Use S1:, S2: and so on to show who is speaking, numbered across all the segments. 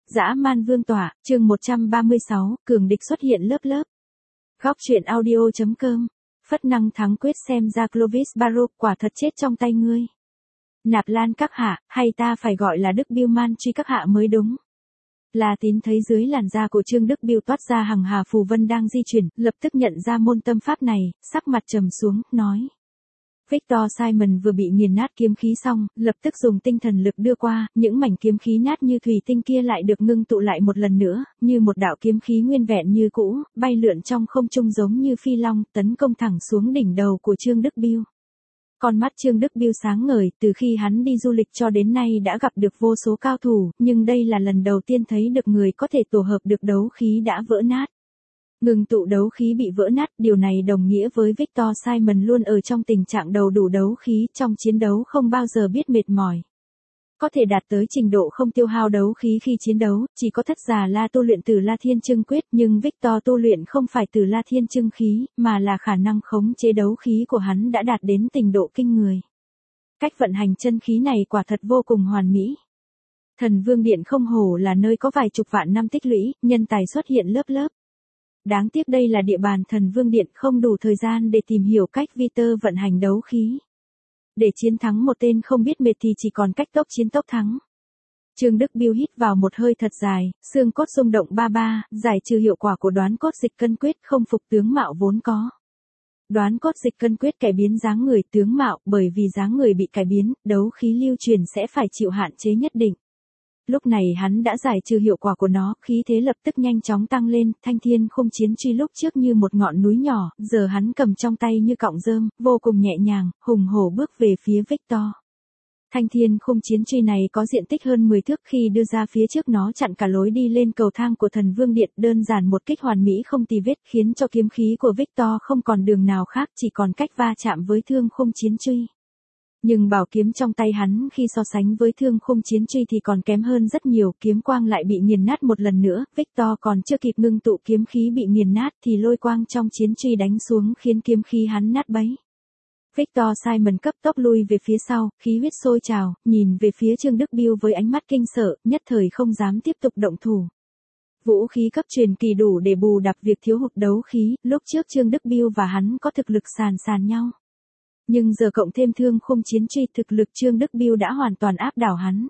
S1: Dã man vương tỏa, chương 136, cường địch xuất hiện lớp lớp. Góc truyện audio.com. Phất năng thắng quyết xem ra Clovis Baruch quả thật chết trong tay ngươi. Nạp Lan các hạ, hay ta phải gọi là Đức Biêu Man truy các hạ mới đúng. La Tín thấy dưới làn da của Trương Đức Biêu toát ra hằng hà phù vân đang di chuyển, lập tức nhận ra môn tâm pháp này, sắc mặt trầm xuống, nói. Victor Simon vừa bị nghiền nát kiếm khí xong, lập tức dùng tinh thần lực đưa qua, những mảnh kiếm khí nát như thủy tinh kia lại được ngưng tụ lại một lần nữa, như một đạo kiếm khí nguyên vẹn như cũ, bay lượn trong không trung giống như phi long, tấn công thẳng xuống đỉnh đầu của Trương Đức Biêu. Con mắt Trương Đức Biêu sáng ngời, từ khi hắn đi du lịch cho đến nay đã gặp được vô số cao thủ, nhưng đây là lần đầu tiên thấy được người có thể tổ hợp được đấu khí đã vỡ nát. Ngừng tụ đấu khí bị vỡ nát, điều này đồng nghĩa với Victor Simon luôn ở trong tình trạng đầu đủ đấu khí, trong chiến đấu không bao giờ biết mệt mỏi. Có thể đạt tới trình độ không tiêu hao đấu khí khi chiến đấu, chỉ có Thất Già La tu luyện Từ La Thiên Chưng Quyết, nhưng Victor tu luyện không phải Từ La Thiên Chưng khí, mà là khả năng khống chế đấu khí của hắn đã đạt đến trình độ kinh người. Cách vận hành chân khí này quả thật vô cùng hoàn mỹ. Thần Vương Điện không hổ là nơi có vài chục vạn năm tích lũy, nhân tài xuất hiện lớp lớp. Đáng tiếc đây là địa bàn Thần Vương Điện, không đủ thời gian để tìm hiểu cách Victor vận hành đấu khí. Để chiến thắng một tên không biết mệt thì chỉ còn cách tốc chiến tốc thắng. Trương Đức Biêu hít vào một hơi thật dài, xương cốt rung động ba ba, giải trừ hiệu quả của đoán cốt dịch cân quyết, không phục tướng mạo vốn có. Đoán cốt dịch cân quyết cải biến dáng người tướng mạo, bởi vì dáng người bị cải biến, đấu khí lưu truyền sẽ phải chịu hạn chế nhất định. Lúc này hắn đã giải trừ hiệu quả của nó, khí thế lập tức nhanh chóng tăng lên, Thanh Thiên Khung Chiến Truy lúc trước như một ngọn núi nhỏ, giờ hắn cầm trong tay như cọng rơm, vô cùng nhẹ nhàng, hùng hổ bước về phía Victor. Thanh Thiên Khung Chiến Truy này có diện tích hơn 10 thước, khi đưa ra phía trước nó chặn cả lối đi lên cầu thang của Thần Vương Điện, đơn giản một kích hoàn mỹ không tì vết, khiến cho kiếm khí của Victor không còn đường nào khác, chỉ còn cách va chạm với Thương Khung Chiến Truy. Nhưng bảo kiếm trong tay hắn khi so sánh với Thương Khung Chiến Truy thì còn kém hơn rất nhiều, kiếm quang lại bị nghiền nát một lần nữa, Victor còn chưa kịp ngưng tụ kiếm khí bị nghiền nát thì lôi quang trong chiến truy đánh xuống khiến kiếm khí hắn nát bấy. Victor Simon cấp tốc lui về phía sau, khí huyết sôi trào, nhìn về phía Trương Đức Biêu với ánh mắt kinh sợ, nhất thời không dám tiếp tục động thủ. Vũ khí cấp truyền kỳ đủ để bù đắp việc thiếu hụt đấu khí, lúc trước Trương Đức Biêu và hắn có thực lực sàn nhau. Nhưng giờ cộng thêm Thương Khung Chiến Truy, thực lực Trương Đức Biêu đã hoàn toàn áp đảo hắn.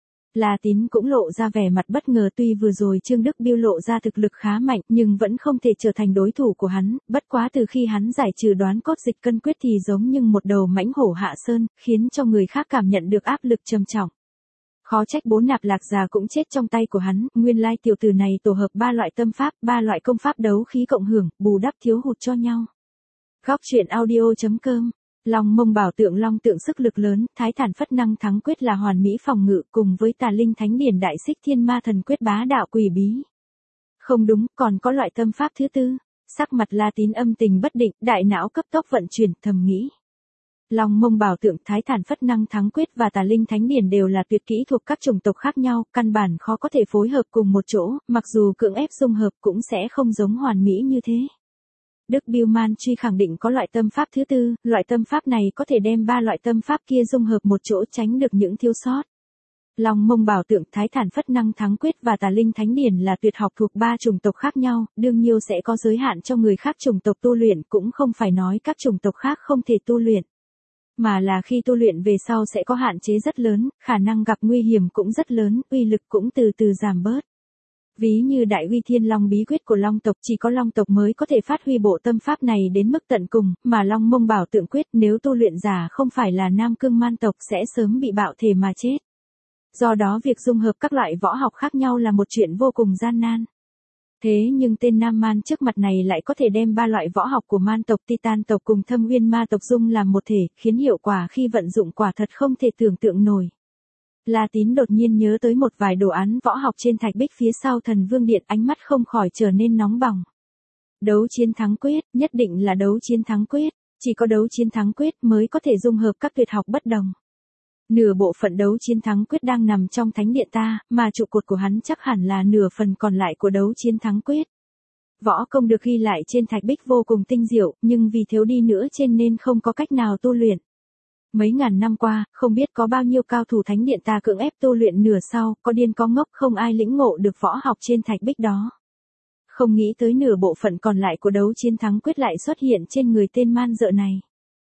S1: La Tín cũng lộ ra vẻ mặt bất ngờ, tuy vừa rồi Trương Đức Biêu lộ ra thực lực khá mạnh nhưng vẫn không thể trở thành đối thủ của hắn, bất quá từ khi hắn giải trừ đoán cốt dịch cân quyết thì giống như một đầu mãnh hổ hạ sơn, khiến cho người khác cảm nhận được áp lực trầm trọng. Khó trách Bố Nạp Lạc già cũng chết trong tay của hắn, nguyên lai tiểu tử này tổ hợp ba loại tâm pháp, ba loại công pháp đấu khí cộng hưởng, bù đắp thiếu hụt cho nhau. Góc truyện audio.com. Long Mông Bảo Tượng Long tượng sức lực lớn, Thái Thản Phất Năng Thắng Quyết là hoàn mỹ phòng ngự, cùng với Tà Linh Thánh Điển Đại Xích Thiên Ma Thần Quyết bá đạo quỷ bí. Không đúng, còn có loại tâm pháp thứ tư. Sắc mặt La Tín âm tình bất định, đại não cấp tốc vận chuyển, thầm nghĩ. Long Mông Bảo Tượng, Thái Thản Phất Năng Thắng Quyết và Tà Linh Thánh Điển đều là tuyệt kỹ thuộc các chủng tộc khác nhau, căn bản khó có thể phối hợp cùng một chỗ, mặc dù cưỡng ép dung hợp cũng sẽ không giống hoàn mỹ như thế. Đức Biêu Man truy khẳng định có loại tâm pháp thứ tư, loại tâm pháp này có thể đem ba loại tâm pháp kia dung hợp một chỗ, tránh được những thiếu sót. Long Mông Bảo Tượng, Thái Thản Phất Năng Thắng Quyết và Tà Linh Thánh Điển là tuyệt học thuộc ba chủng tộc khác nhau, đương nhiên sẽ có giới hạn cho người khác chủng tộc tu luyện, cũng không phải nói các chủng tộc khác không thể tu luyện. Mà là khi tu luyện về sau sẽ có hạn chế rất lớn, khả năng gặp nguy hiểm cũng rất lớn, uy lực cũng từ từ giảm bớt. Ví như Đại Uy Thiên Long bí quyết của Long tộc, chỉ có Long tộc mới có thể phát huy bộ tâm pháp này đến mức tận cùng, mà Long Mông Bảo Tượng quyết nếu tu luyện giả không phải là Nam Cương Man tộc sẽ sớm bị bạo thể mà chết. Do đó việc dung hợp các loại võ học khác nhau là một chuyện vô cùng gian nan. Thế nhưng tên Nam Man trước mặt này lại có thể đem ba loại võ học của Man tộc, Titan tộc cùng Thâm Uyên Ma tộc dung làm một thể, khiến hiệu quả khi vận dụng quả thật không thể tưởng tượng nổi. La Tín đột nhiên nhớ tới một vài đồ án võ học trên thạch bích phía sau Thần Vương Điện, ánh mắt không khỏi trở nên nóng bỏng. Đấu chiến thắng quyết, nhất định là đấu chiến thắng quyết, chỉ có đấu chiến thắng quyết mới có thể dung hợp các tuyệt học bất đồng. Nửa bộ phận đấu chiến thắng quyết đang nằm trong thánh điện ta, mà trụ cột của hắn chắc hẳn là nửa phần còn lại của đấu chiến thắng quyết. Võ công được ghi lại trên thạch bích vô cùng tinh diệu, nhưng vì thiếu đi nữa trên nên không có cách nào tu luyện. Mấy ngàn năm qua, không biết có bao nhiêu cao thủ thánh điện ta cưỡng ép tu luyện nửa sau, có điên có ngốc không ai lĩnh ngộ được võ học trên thạch bích đó. Không nghĩ tới nửa bộ phận còn lại của đấu chiến thắng quyết lại xuất hiện trên người tên man dợ này.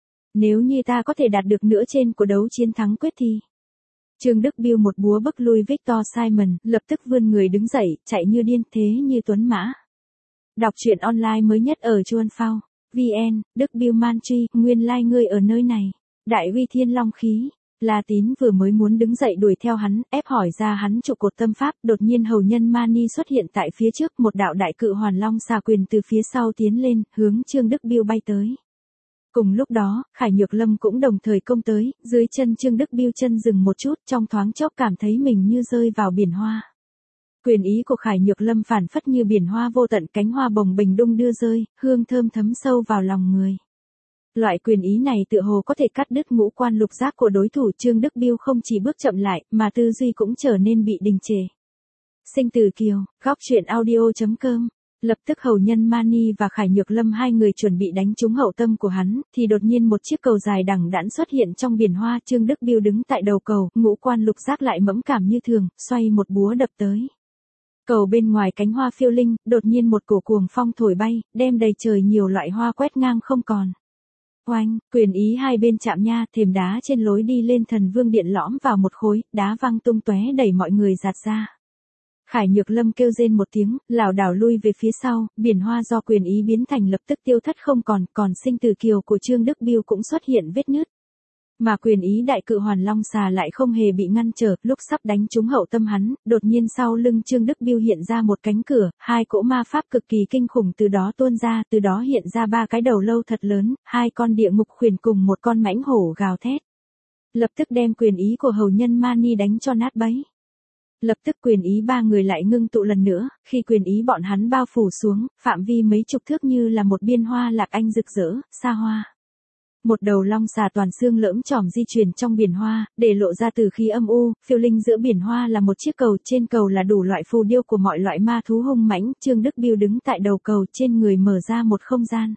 S1: Nếu như ta có thể đạt được nửa trên của đấu chiến thắng quyết thì... Trương Đức Biêu một búa bức lui Victor Simon, lập tức vươn người đứng dậy, chạy như điên thế như tuấn mã. Đọc truyện online mới nhất ở Chuan Phao, VN, Đức Biêu Man Truy, nguyên lai ngươi ở nơi này. Đại uy thiên long khí, La Tín vừa mới muốn đứng dậy đuổi theo hắn, ép hỏi ra hắn trụ cột tâm pháp, đột nhiên hầu nhân Mani xuất hiện tại phía trước, một đạo đại cự hoàn long xà quyền từ phía sau tiến lên, hướng Trương Đức Biêu bay tới. Cùng lúc đó, Khải Nhược Lâm cũng đồng thời công tới, dưới chân Trương Đức Biêu chân dừng một chút, trong thoáng chốc cảm thấy mình như rơi vào biển hoa. Quyền ý của Khải Nhược Lâm phản phất như biển hoa vô tận, cánh hoa bồng bềnh đung đưa rơi, hương thơm thấm sâu vào lòng người. Loại quyền ý này tựa hồ có thể cắt đứt ngũ quan lục giác của đối thủ. Trương Đức Biêu không chỉ bước chậm lại, mà tư duy cũng trở nên bị đình trệ. Sinh Tử Kiều, góc truyện audio.com. Lập tức hầu nhân Mani và Khải Nhược Lâm hai người chuẩn bị đánh trúng hậu tâm của hắn, thì đột nhiên một chiếc cầu dài đằng đẵng xuất hiện trong biển hoa. Trương Đức Biêu đứng tại đầu cầu, ngũ quan lục giác lại mẫn cảm như thường, xoay một búa đập tới. Cầu bên ngoài cánh hoa phiêu linh, đột nhiên một cổ cuồng phong thổi bay, đem đầy trời nhiều loại hoa quét ngang không còn. Oanh, quyền ý hai bên chạm nha, thềm đá trên lối đi lên Thần Vương Điện lõm vào một khối, đá văng tung tóe đẩy mọi người giạt ra. Khải Nhược Lâm kêu rên một tiếng, lảo đảo lui về phía sau, biển hoa do quyền ý biến thành lập tức tiêu thất không còn, còn Sinh Tử Kiều của Trương Đức Biêu cũng xuất hiện vết nứt. Mà quyền ý đại cự hoàn long xà lại không hề bị ngăn trở, lúc sắp đánh trúng hậu tâm hắn, đột nhiên sau lưng Trương Đức Biêu hiện ra một cánh cửa, hai cỗ ma pháp cực kỳ kinh khủng từ đó tuôn ra, từ đó hiện ra ba cái đầu lâu thật lớn, hai con địa ngục khuyển cùng một con mãnh hổ gào thét. Lập tức đem quyền ý của hầu nhân Mani đánh cho nát bấy. Lập tức quyền ý ba người lại ngưng tụ lần nữa, khi quyền ý bọn hắn bao phủ xuống, phạm vi mấy chục thước như là một biên hoa lạc anh rực rỡ, xa hoa. Một đầu long xà toàn xương lởm chởm di chuyển trong biển hoa, để lộ ra từ khí âm u, phiêu linh giữa biển hoa là một chiếc cầu, trên cầu là đủ loại phù điêu của mọi loại ma thú hung mãnh. Trương Đức Biêu đứng tại đầu cầu, trên người mở ra một không gian.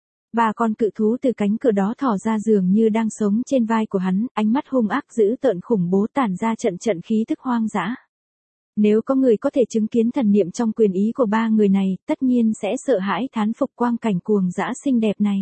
S1: Ba con cự thú từ cánh cửa đó thò ra dường như đang sống trên vai của hắn, ánh mắt hung ác dữ tợn khủng bố tản ra trận trận khí thức hoang dã. Nếu có người có thể chứng kiến thần niệm trong quyền ý của ba người này, tất nhiên sẽ sợ hãi thán phục quang cảnh cuồng dã xinh đẹp này.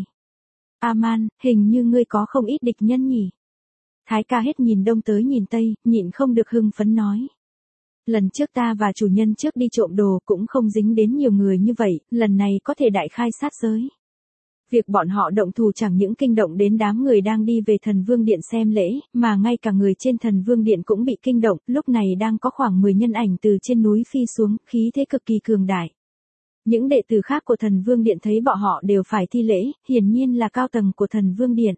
S1: Aman, hình như ngươi có không ít địch nhân nhỉ? Thái ca hết nhìn đông tới nhìn tây, nhịn không được hưng phấn nói. Lần trước ta và chủ nhân trước đi trộm đồ cũng không dính đến nhiều người như vậy, lần này có thể đại khai sát giới. Việc bọn họ động thủ chẳng những kinh động đến đám người đang đi về Thần Vương Điện xem lễ, mà ngay cả người trên Thần Vương Điện cũng bị kinh động, lúc này đang có khoảng 10 nhân ảnh từ trên núi phi xuống, khí thế cực kỳ cường đại. Những đệ tử khác của Thần Vương Điện thấy bọn họ đều phải thi lễ, hiển nhiên là cao tầng của Thần Vương Điện.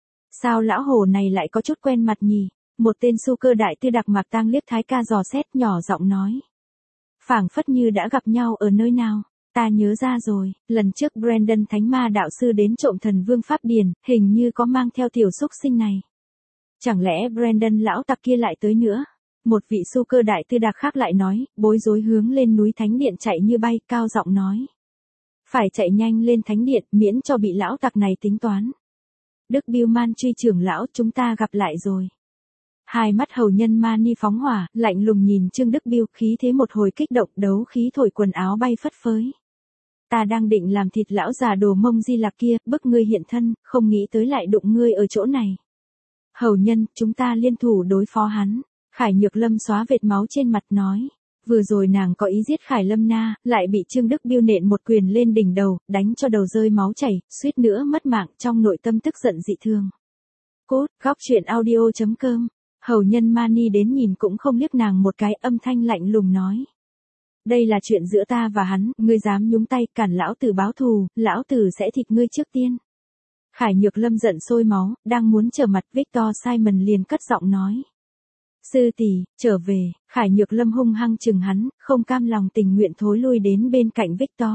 S1: Sao lão hồ này lại có chút quen mặt nhỉ? Một tên su cơ đại tư Đặc Mạc Tang liếc Thái ca dò xét, nhỏ giọng nói. Phảng phất như đã gặp nhau ở nơi nào. Ta nhớ ra rồi, lần trước Brandon Thánh Ma đạo sư đến trộm Thần Vương Pháp Điền, hình như có mang theo tiểu xúc sinh này. Chẳng lẽ Brandon lão tặc kia lại tới nữa? Một vị su cơ đại tư Đặc khác lại nói, bối rối hướng lên núi Thánh Điện chạy như bay, cao giọng nói. Phải chạy nhanh lên Thánh Điện, miễn cho bị lão tặc này tính toán. Đức Biêu Man Truy trưởng lão, chúng ta gặp lại rồi. Hai mắt hầu nhân Mani phóng hỏa, lạnh lùng nhìn Trương Đức Biêu, khí thế một hồi kích động, đấu khí thổi quần áo bay phất phới. Ta đang định làm thịt lão già Đồ Mông Di Lặc kia, bức ngươi hiện thân, không nghĩ tới lại đụng ngươi ở chỗ này. Hầu nhân, chúng ta liên thủ đối phó hắn. Khải Nhược Lâm xóa vệt máu trên mặt nói. Vừa rồi nàng có ý giết Khải Lâm Na, lại bị Trương Đức Biêu nện một quyền lên đỉnh đầu, đánh cho đầu rơi máu chảy, suýt nữa mất mạng, trong nội tâm tức giận dị thường. Cốt, góc truyện audio.com. Hầu nhân Mani đến nhìn cũng không liếc nàng một cái, âm thanh lạnh lùng nói. Đây là chuyện giữa ta và hắn, ngươi dám nhúng tay, cản lão tử báo thù, lão tử sẽ thịt ngươi trước tiên. Khải Nhược Lâm giận sôi máu, đang muốn trở mặt Victor Simon liền cất giọng nói. Sư tỷ, trở về. Khải Nhược Lâm hung hăng chừng hắn, không cam lòng tình nguyện thối lui đến bên cạnh Victor.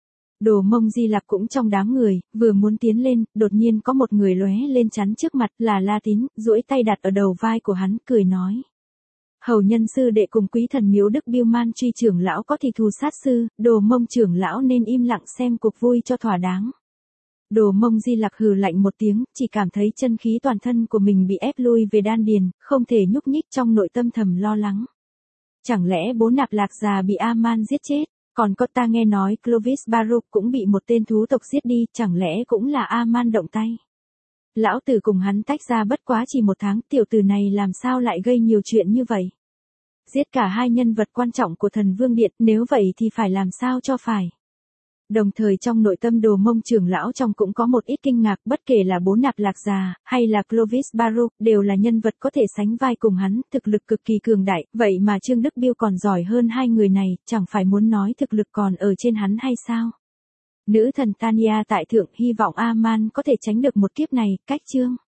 S1: Đồ Mông Di Lặc cũng trong đám người, vừa muốn tiến lên, đột nhiên có một người lóe lên chắn trước mặt, là La Tín, duỗi tay đặt ở đầu vai của hắn, cười nói. Hầu nhân sư đệ cùng quý thần miếu Đức Biêu Man Truy trưởng lão có thì thù sát sư, Đồ Mông trưởng lão nên im lặng xem cuộc vui cho thỏa đáng. Đồ Mông Di Lặc hừ lạnh một tiếng, chỉ cảm thấy chân khí toàn thân của mình bị ép lui về đan điền, không thể nhúc nhích, trong nội tâm thầm lo lắng. Chẳng lẽ bố Nạp Lạc già bị A-man giết chết? Còn có ta nghe nói Clovis Baruch cũng bị một tên thú tộc giết đi, chẳng lẽ cũng là A-man động tay? Lão tử cùng hắn tách ra bất quá chỉ 1 tháng, tiểu tử này làm sao lại gây nhiều chuyện như vậy? Giết cả 2 nhân vật quan trọng của Thần Vương Điện, nếu vậy thì phải làm sao cho phải? Đồng thời trong nội tâm Đồ Mông trưởng lão trong cũng có một ít kinh ngạc, bất kể là bố Nạp Lạc già, hay là Clovis Baruch, đều là nhân vật có thể sánh vai cùng hắn, thực lực cực kỳ cường đại, vậy mà Trương Đức Biêu còn giỏi hơn 2 người này, chẳng phải muốn nói thực lực còn ở trên hắn hay sao? Nữ thần Tanya tại thượng hy vọng A-man có thể tránh được một kiếp này, cách chương.